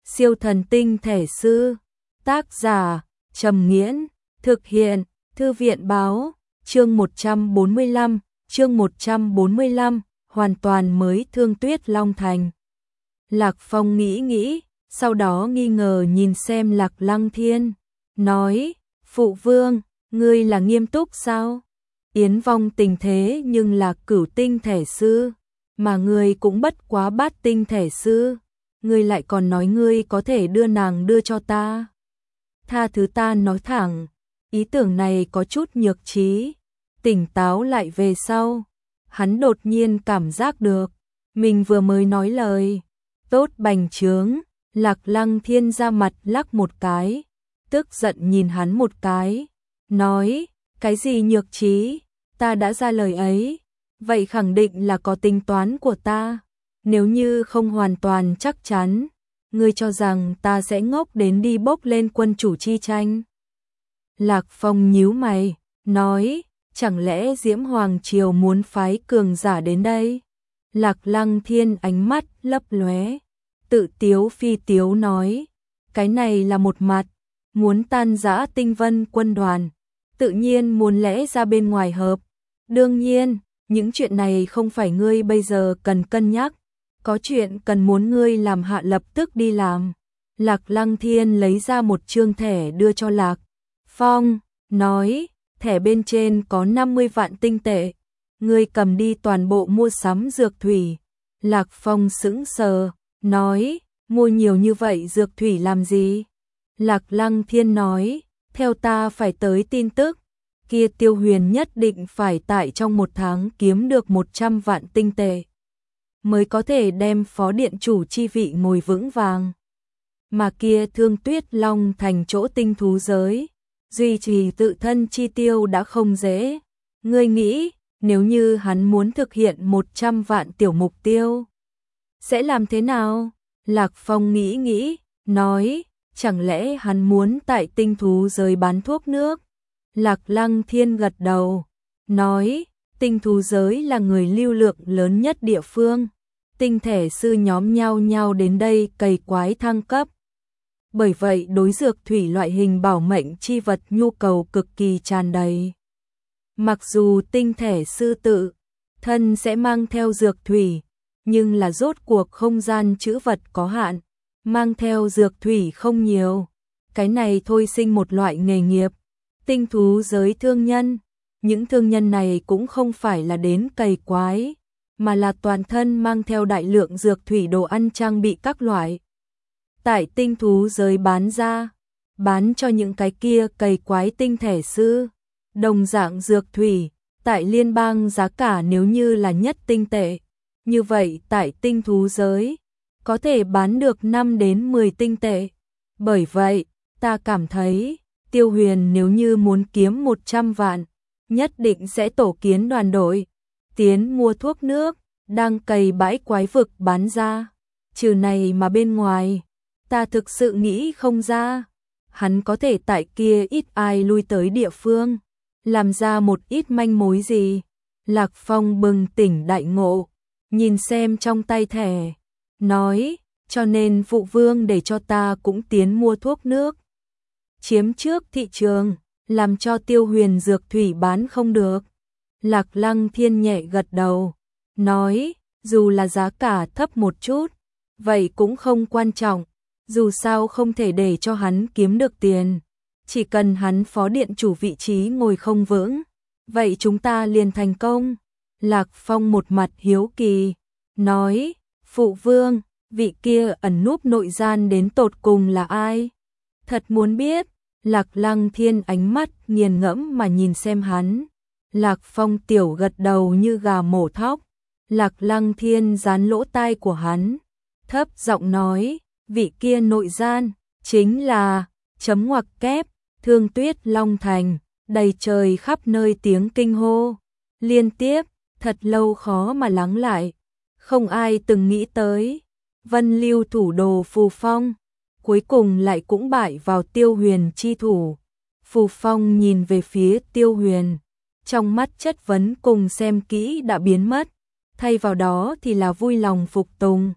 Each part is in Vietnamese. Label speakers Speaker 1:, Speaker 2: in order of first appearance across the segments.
Speaker 1: Siêu thần tinh thể sư. Tác giả Trầm Nghiễn. Thực hiện Thư viện Báo. Chương 145, hoàn toàn mới Thương Tuyết Long Thành. Lạc Phong nghĩ, sau đó nghi ngờ nhìn xem Lạc Lăng Thiên, nói, phụ vương, ngươi là nghiêm túc sao? Yến Vong tình thế nhưng là cửu tinh thể sư, mà ngươi cũng bất quá bát tinh thể sư, ngươi lại còn nói ngươi có thể đưa nàng đưa cho ta. Tha thứ ta nói thẳng, ý tưởng này có chút nhược trí. Tỉnh táo lại về sau, hắn đột nhiên cảm giác được, mình vừa mới nói lời tốt bành trướng. Lạc Lăng Thiên ra mặt lắc một cái, tức giận nhìn hắn một cái, nói, cái gì nhược trí, ta đã ra lời ấy, vậy khẳng định là có tính toán của ta, nếu như không hoàn toàn chắc chắn, ngươi cho rằng ta sẽ ngốc đến đi bốc lên quân chủ chi tranh. Lạc Phong nhíu mày, nói, chẳng lẽ Diễm Hoàng Triều muốn phái cường giả đến đây? Lạc Lăng Thiên ánh mắt lấp lóe, tự tiếu phi tiếu nói, cái này là một mặt, muốn tan rã Tinh Vân quân đoàn, tự nhiên muốn lẽ ra bên ngoài hợp. Đương nhiên, những chuyện này không phải ngươi bây giờ cần cân nhắc, có chuyện cần muốn ngươi làm hạ lập tức đi làm. Lạc Lăng Thiên lấy ra một chương thẻ đưa cho Lạc Phong, nói, thẻ bên trên có 50 vạn tinh tệ, ngươi cầm đi toàn bộ mua sắm dược thủy. Lạc Phong sững sờ, nói, mua nhiều như vậy dược thủy làm gì? Lạc Lăng Thiên nói, theo ta phải tới tin tức, kia Tiêu Huyền nhất định phải tại trong 1 tháng kiếm được 100 vạn tinh tệ, mới có thể đem phó điện chủ chi vị ngồi vững vàng. Mà kia Thương Tuyết Long Thành chỗ tinh thú giới, duy trì tự thân chi tiêu đã không dễ. Ngươi nghĩ, nếu như hắn muốn thực hiện 100 vạn tiểu mục tiêu, sẽ làm thế nào? Lạc Phong nghĩ, nói, chẳng lẽ hắn muốn tại tinh thú giới bán thuốc nước? Lạc Lăng Thiên gật đầu, nói, tinh thú giới là người lưu lượng lớn nhất địa phương, tinh thể sư nhóm nhau đến đây cày quái thăng cấp. Bởi vậy đối dược thủy loại hình bảo mệnh chi vật nhu cầu cực kỳ tràn đầy. Mặc dù tinh thể sư tự thân sẽ mang theo dược thủy, nhưng là rốt cuộc không gian trữ vật có hạn, mang theo dược thủy không nhiều. Cái này thôi sinh một loại nghề nghiệp, tinh thú giới thương nhân. Những thương nhân này cũng không phải là đến cày quái, mà là toàn thân mang theo đại lượng dược thủy đồ ăn trang bị các loại. Tại tinh thú giới bán ra, bán cho những cái kia cày quái tinh thể sư. Đồng dạng dược thủy, tại liên bang giá cả nếu như là nhất tinh tệ, như vậy tại tinh thú giới, có thể bán được 5 đến 10 tinh tệ. Bởi vậy, ta cảm thấy, Tiêu Huyền nếu như muốn kiếm 100 vạn, nhất định sẽ tổ kiến đoàn đội, tiến mua thuốc nước, đang cày bãi quái vực bán ra. Trừ này mà bên ngoài, ta thực sự nghĩ không ra, hắn có thể tại kia ít ai lui tới địa phương, làm ra một ít manh mối gì. Lạc Phong bừng tỉnh đại ngộ, nhìn xem trong tay thẻ, nói, cho nên phụ vương để cho ta cũng tiến mua thuốc nước, chiếm trước thị trường, làm cho Tiêu Huyền dược thủy bán không được. Lạc Lăng Thiên nhẹ gật đầu, nói, dù là giá cả thấp một chút, vậy cũng không quan trọng, dù sao không thể để cho hắn kiếm được tiền, chỉ cần hắn phó điện chủ vị trí ngồi không vững, vậy chúng ta liền thành công. Lạc Phong một mặt hiếu kỳ, nói, phụ vương, vị kia ẩn núp nội gian đến tột cùng là ai? Thật muốn biết. Lạc Lăng Thiên ánh mắt nghiền ngẫm mà nhìn xem hắn. Lạc Phong tiểu gật đầu như gà mổ thóc. Lạc Lăng Thiên dán lỗ tai của hắn, thấp giọng nói, vị kia nội gian, chính là, chấm ngoặc kép, Thương Tuyết Long Thành, đầy trời khắp nơi tiếng kinh hô. Liên tiếp, thật lâu khó mà lắng lại, không ai từng nghĩ tới. Vân Lưu thủ đồ Phù Phong, cuối cùng lại cũng bại vào Tiêu Huyền chi thủ. Phù Phong nhìn về phía Tiêu Huyền, trong mắt chất vấn cùng xem kỹ đã biến mất, thay vào đó thì là vui lòng phục tùng.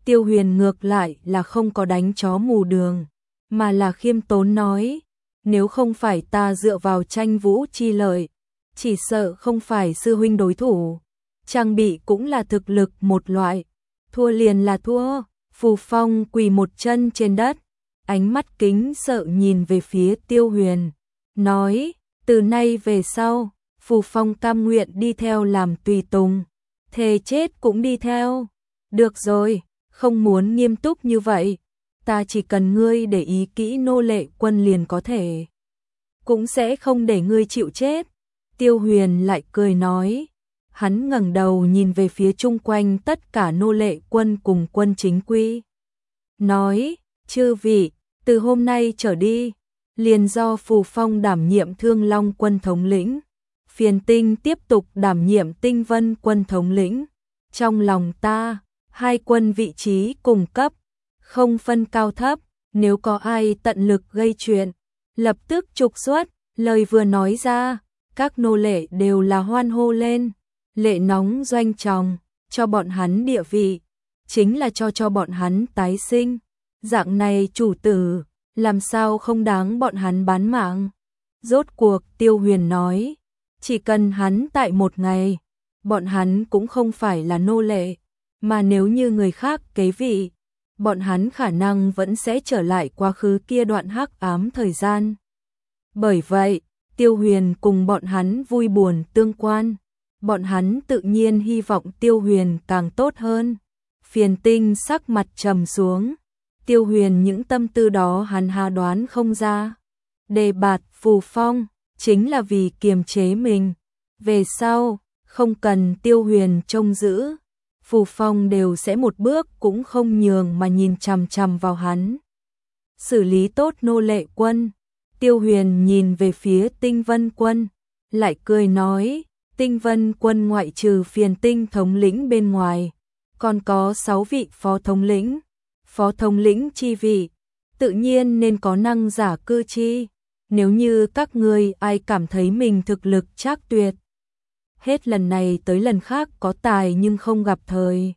Speaker 1: Tiêu Huyền ngược lại là không có đánh chó mù đường, mà là khiêm tốn nói, nếu không phải ta dựa vào tranh vũ chi lợi, chỉ sợ không phải sư huynh đối thủ, trang bị cũng là thực lực một loại, thua liền là thua. Phù Phong quỳ một chân trên đất, ánh mắt kính sợ nhìn về phía Tiêu Huyền, nói, từ nay về sau, Phù Phong cam nguyện đi theo làm tùy tùng, thề chết cũng đi theo. Được rồi, không muốn nghiêm túc như vậy, ta chỉ cần ngươi để ý kỹ nô lệ quân liền có thể, cũng sẽ không để ngươi chịu chết. Tiêu Huyền lại cười nói, hắn ngẩng đầu nhìn về phía chung quanh tất cả nô lệ quân cùng quân chính quy, nói, chư vị, từ hôm nay trở đi, liền do Phù Phong đảm nhiệm Thương Long quân thống lĩnh, Phiền Tinh tiếp tục đảm nhiệm Tinh Vân quân thống lĩnh. Trong lòng ta, hai quân vị trí cùng cấp, không phân cao thấp, nếu có ai tận lực gây chuyện, lập tức trục xuất. Lời vừa nói ra, các nô lệ đều là hoan hô lên, lệ nóng doanh tròng, cho bọn hắn địa vị, chính là cho bọn hắn tái sinh. Dạng này chủ tử, làm sao không đáng bọn hắn bán mạng. Rốt cuộc Tiêu Huyền nói, chỉ cần hắn tại một ngày, bọn hắn cũng không phải là nô lệ, mà nếu như người khác kế vị, bọn hắn khả năng vẫn sẽ trở lại quá khứ kia đoạn hắc ám thời gian. Bởi vậy, Tiêu Huyền cùng bọn hắn vui buồn tương quan, bọn hắn tự nhiên hy vọng Tiêu Huyền càng tốt hơn. Phiền Tinh sắc mặt trầm xuống, Tiêu Huyền những tâm tư đó hắn hà đoán không ra. Đề bạt Phù Phong chính là vì kiềm chế mình, về sau không cần Tiêu Huyền trông giữ, Phù Phong đều sẽ một bước cũng không nhường mà nhìn chằm chằm vào hắn. Xử lý tốt nô lệ quân, Tiêu Huyền nhìn về phía Tinh Vân quân, lại cười nói, Tinh Vân quân ngoại trừ Phiền Tinh thống lĩnh bên ngoài, còn có 6 vị phó thống lĩnh. Phó thống lĩnh chi vị, tự nhiên nên có năng giả cư chi. Nếu như các ngươi ai cảm thấy mình thực lực trác tuyệt, hết lần này tới lần khác có tài nhưng không gặp thời,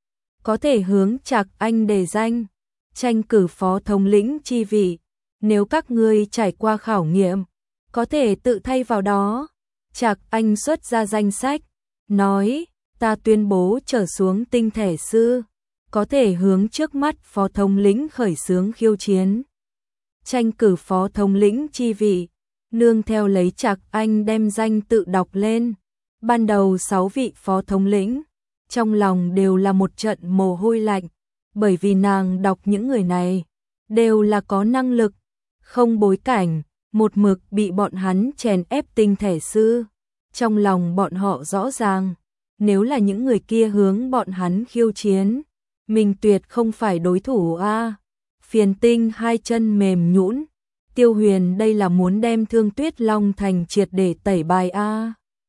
Speaker 1: có thể hướng Trạc Anh đề danh, tranh cử phó thống lĩnh chi vị. Nếu các ngươi trải qua khảo nghiệm, có thể tự thay vào đó. Trạc Anh xuất ra danh sách, nói, ta tuyên bố trở xuống tinh thể sư, có thể hướng trước mắt phó thống lĩnh khởi xướng khiêu chiến, tranh cử phó thống lĩnh chi vị. Nương theo lấy Trạc Anh đem danh tự đọc lên, ban đầu 6 vị phó thống lĩnh, trong lòng đều là một trận mồ hôi lạnh, bởi vì nàng đọc những người này, đều là có năng lực, không bối cảnh, một mực bị bọn hắn chèn ép tinh thể sư. Trong lòng bọn họ rõ ràng, nếu là những người kia hướng bọn hắn khiêu chiến, mình tuyệt không phải đối thủ a. Phiền Tinh hai chân mềm nhũn, Tiêu Huyền đây là muốn đem Thương Tuyết Long Thành triệt để tẩy bài a.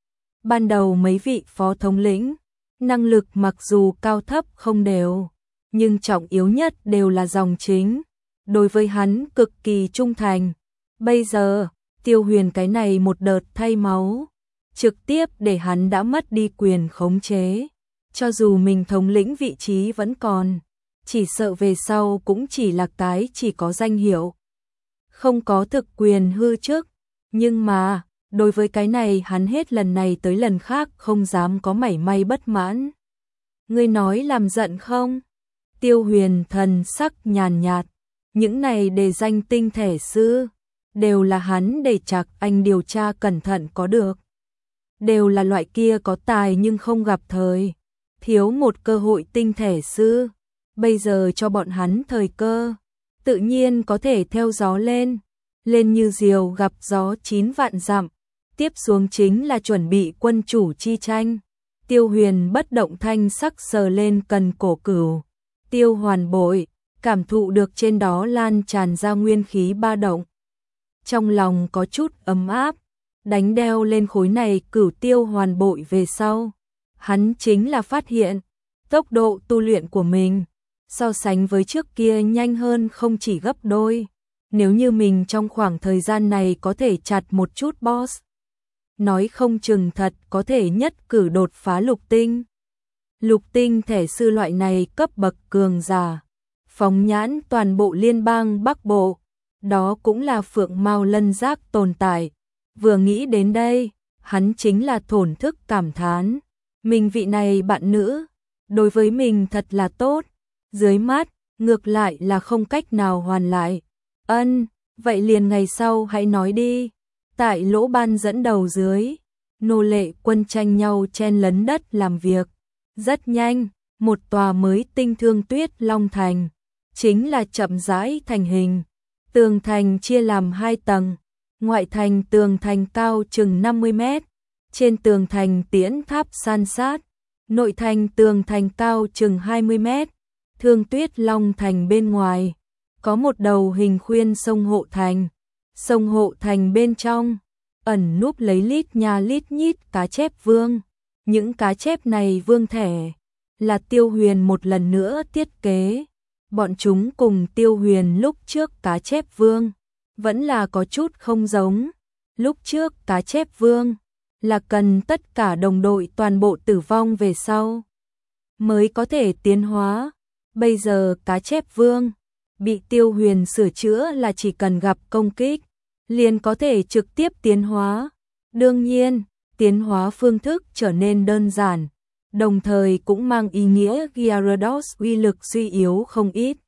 Speaker 1: Ban đầu mấy vị phó thống lĩnh, năng lực mặc dù cao thấp không đều, nhưng trọng yếu nhất đều là dòng chính, đối với hắn cực kỳ trung thành. Bây giờ, Tiêu Huyền cái này một đợt thay máu, trực tiếp để hắn đã mất đi quyền khống chế. Cho dù mình thống lĩnh vị trí vẫn còn, chỉ sợ về sau cũng chỉ là cái chỉ có danh hiệu, không có thực quyền hư chức. Nhưng mà, đối với cái này hắn hết lần này tới lần khác không dám có mảy may bất mãn. Ngươi nói làm giận không? Tiêu Huyền thần sắc nhàn nhạt, những này đề danh tinh thể sư, đều là hắn để Trạc Anh điều tra cẩn thận có được. Đều là loại kia có tài nhưng không gặp thời, thiếu một cơ hội tinh thể sư. Bây giờ cho bọn hắn thời cơ, tự nhiên có thể theo gió lên, lên như diều gặp gió 9 vạn dặm. Tiếp xuống chính là chuẩn bị quân chủ chi tranh. Tiêu Huyền bất động thanh sắc sờ lên cần cổ cửu, Tiêu Hoàn bội, cảm thụ được trên đó lan tràn ra nguyên khí ba động. Trong lòng có chút ấm áp, đánh đeo lên khối này cửu Tiêu Hoàn bội về sau, hắn chính là phát hiện, tốc độ tu luyện của mình, so sánh với trước kia nhanh hơn không chỉ gấp đôi. Nếu như mình trong khoảng thời gian này có thể chặt một chút boss, nói không chừng thật có thể nhất cử đột phá lục tinh. Lục tinh thể sư loại này cấp bậc cường giả, phóng nhãn toàn bộ liên bang Bắc Bộ, đó cũng là phượng mao lân giác tồn tại. Vừa nghĩ đến đây, hắn chính là thổn thức cảm thán, mình vị này bạn nữ, đối với mình thật là tốt, dưới mắt, ngược lại là không cách nào hoàn lại. Vậy liền ngày sau hãy nói đi. Tại Lỗ Ban dẫn đầu dưới, nô lệ quân tranh nhau chen lấn đất làm việc. Rất nhanh, một tòa mới tinh Thương Tuyết Long Thành, chính là chậm rãi thành hình. Tường thành chia làm 2 tầng, ngoại thành tường thành cao chừng 50 mét, trên tường thành tiễn tháp san sát, nội thành tường thành cao chừng 20 mét. Thương Tuyết Long Thành bên ngoài, có một đầu hình khuyên sông hộ thành. Sông hộ thành bên trong, ẩn núp lấy lít nha lít nhít cá chép vương. Những cá chép này vương thẻ, là Tiêu Huyền một lần nữa thiết kế. Bọn chúng cùng Tiêu Huyền lúc trước cá chép vương, vẫn là có chút không giống. Lúc trước cá chép vương, là cần tất cả đồng đội toàn bộ tử vong về sau, mới có thể tiến hóa. Bây giờ cá chép vương, bị Tiêu Huyền sửa chữa là chỉ cần gặp công kích, liền có thể trực tiếp tiến hóa. Đương nhiên, tiến hóa phương thức trở nên đơn giản, đồng thời cũng mang ý nghĩa Gyarados uy lực suy yếu không ít.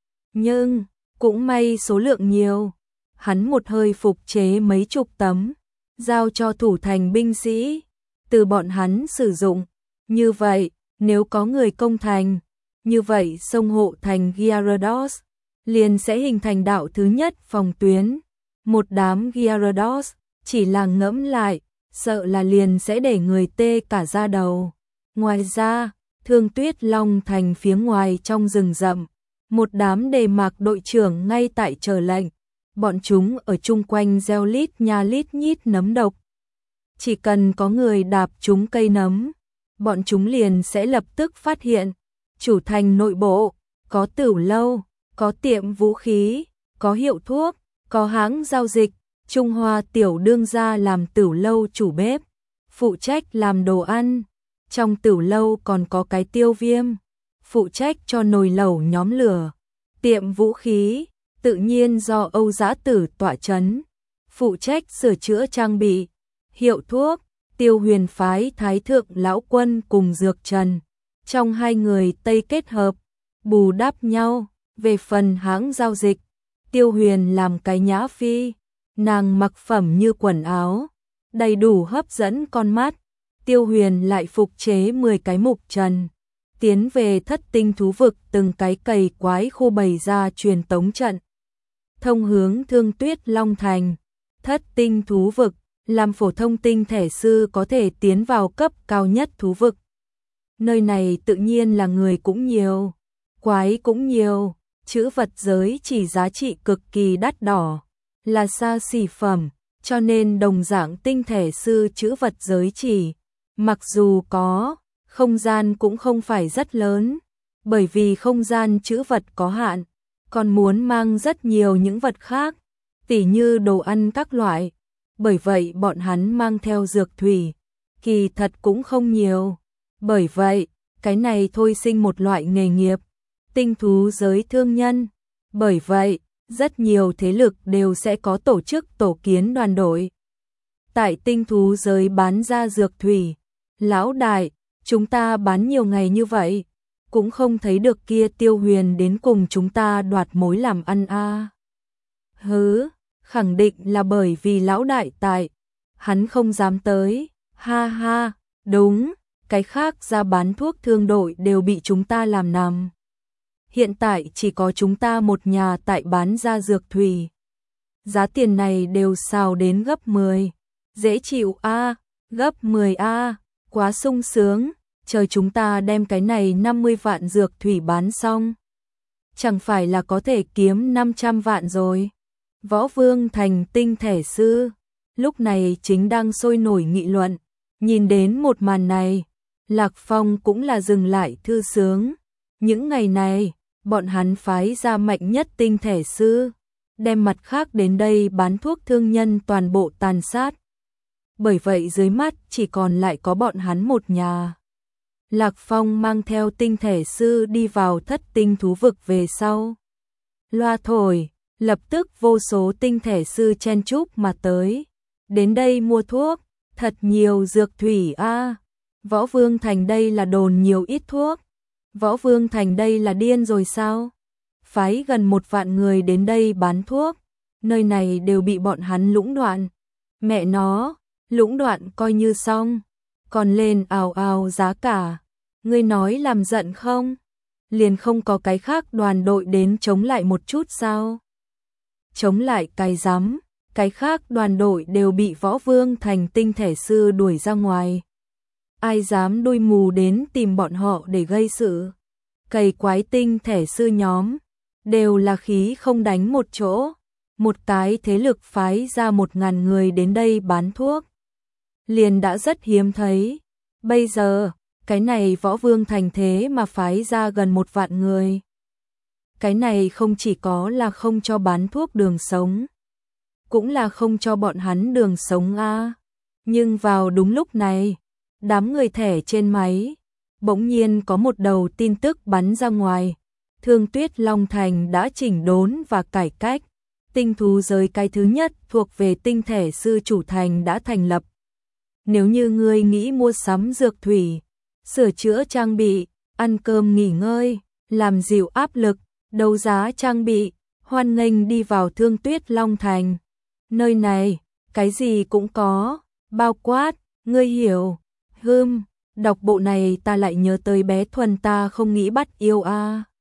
Speaker 1: Nhưng, cũng may số lượng nhiều, hắn một hơi phục chế mấy chục tấm, giao cho thủ thành binh sĩ, từ bọn hắn sử dụng. Như vậy, nếu có người công thành, như vậy sông hộ thành Gyarados liền sẽ hình thành đạo thứ nhất phòng tuyến. Một đám Gyarados, chỉ là ngẫm lại, sợ là liền sẽ để người tê cả da đầu. Ngoài ra, Thương Tuyết Long Thành phía ngoài trong rừng rậm, một đám Đề Mạc đội trưởng ngay tại chờ lệnh. Bọn chúng ở chung quanh gieo lít nha lít nhít nấm độc. Chỉ cần có người đạp trúng cây nấm, bọn chúng liền sẽ lập tức phát hiện. Chủ thành nội bộ, có tửu lâu, có tiệm vũ khí, có hiệu thuốc, có hãng giao dịch. Trung Hoa tiểu đương gia làm tửu lâu chủ bếp, phụ trách làm đồ ăn. Trong tửu lâu còn có cái Tiêu Viêm, phụ trách cho nồi lẩu nhóm lửa. Tiệm vũ khí, tự nhiên do Âu Dã Tử tọa chấn, phụ trách sửa chữa trang bị. Hiệu thuốc, Tiêu Huyền phái Thái Thượng Lão Quân cùng Dược Trần, trong hai người Tây kết hợp, bù đắp nhau. Về phần hãng giao dịch, Tiêu Huyền làm cái Nhã Phi, nàng mặc phẩm như quần áo, đầy đủ hấp dẫn con mắt. Tiêu Huyền lại phục chế 10 cái mục trần, tiến về Thất Tinh thú vực, từng cái cày quái khu bày ra truyền tống trận, thông hướng Thương Tuyết Long Thành. Thất Tinh thú vực, làm phổ thông tinh thể sư có thể tiến vào cấp cao nhất thú vực. Nơi này tự nhiên là người cũng nhiều, quái cũng nhiều, trữ vật giới chỉ giá trị cực kỳ đắt đỏ, là xa xỉ phẩm, cho nên đồng dạng tinh thể sư trữ vật giới chỉ, mặc dù có, không gian cũng không phải rất lớn, bởi vì không gian trữ vật có hạn, còn muốn mang rất nhiều những vật khác, tỉ như đồ ăn các loại. Bởi vậy bọn hắn mang theo dược thủy, kỳ thật cũng không nhiều. Bởi vậy, cái này thôi sinh một loại nghề nghiệp, tinh thú giới thương nhân. Bởi vậy, rất nhiều thế lực đều sẽ có tổ chức tổ kiến đoàn đội. Tại tinh thú giới bán ra dược thủy, lão đại, chúng ta bán nhiều ngày như vậy, cũng không thấy được kia Tiêu Huyền đến cùng chúng ta đoạt mối làm ăn a. Hứ, khẳng định là bởi vì lão đại tại, hắn không dám tới, ha ha, đúng, cái khác ra bán thuốc thương đội đều bị chúng ta làm nằm. Hiện tại chỉ có chúng ta một nhà tại bán ra dược thủy. Giá tiền này đều xào đến gấp 10. Dễ chịu a, gấp 10 a, quá sung sướng, chờ chúng ta đem cái này 50 vạn dược thủy bán xong. Chẳng phải là có thể kiếm 500 vạn rồi. Võ Vương Thành tinh thể sư, lúc này chính đang sôi nổi nghị luận. Nhìn đến một màn này, Lạc Phong cũng là dừng lại thư sướng. Những ngày này, bọn hắn phái ra mạnh nhất tinh thể sư, đem mặt khác đến đây bán thuốc thương nhân toàn bộ tàn sát. Bởi vậy dưới mắt chỉ còn lại có bọn hắn một nhà. Lạc Phong mang theo tinh thể sư đi vào thất tinh thú vực về sau. Loa thổi, lập tức vô số tinh thể sư chen chúc mà tới. Đến đây mua thuốc, thật nhiều dược thủy a. Võ Vương Thành đây là đồn nhiều ít thuốc. Võ Vương Thành đây là điên rồi sao? Phái gần 1 vạn người đến đây bán thuốc, nơi này đều bị bọn hắn lũng đoạn. Mẹ nó, lũng đoạn coi như xong, còn lên ào ào giá cả. Ngươi nói làm giận không? Liền không có cái khác đoàn đội đến chống lại một chút sao? Chống lại cái rắm, cái khác đoàn đội đều bị Võ Vương Thành tinh thể sư đuổi ra ngoài. Ai dám đuôi mù đến tìm bọn họ để gây sự? Cày quái tinh thể sư nhóm, đều là khí không đánh một chỗ. Một cái thế lực phái ra 1000 người đến đây bán thuốc, liền đã rất hiếm thấy. Bây giờ, cái này Võ Vương Thành thế mà phái ra gần 1 vạn người. Cái này không chỉ có là không cho bán thuốc đường sống, cũng là không cho bọn hắn đường sống a. Nhưng vào đúng lúc này, đám người thẻ trên máy, bỗng nhiên có một đầu tin tức bắn ra ngoài. Thương Tuyết Long Thành đã chỉnh đốn và cải cách. Tinh thú giới cái thứ nhất thuộc về tinh thể sư chủ thành đã thành lập. Nếu như ngươi nghĩ mua sắm dược thủy, sửa chữa trang bị, ăn cơm nghỉ ngơi, làm dịu áp lực, đấu giá trang bị, hoan nghênh đi vào Thương Tuyết Long Thành. Nơi này, cái gì cũng có, bao quát, ngươi hiểu. Đọc bộ này ta lại nhớ tới bé Thuần ta không nghĩ bắt yêu a.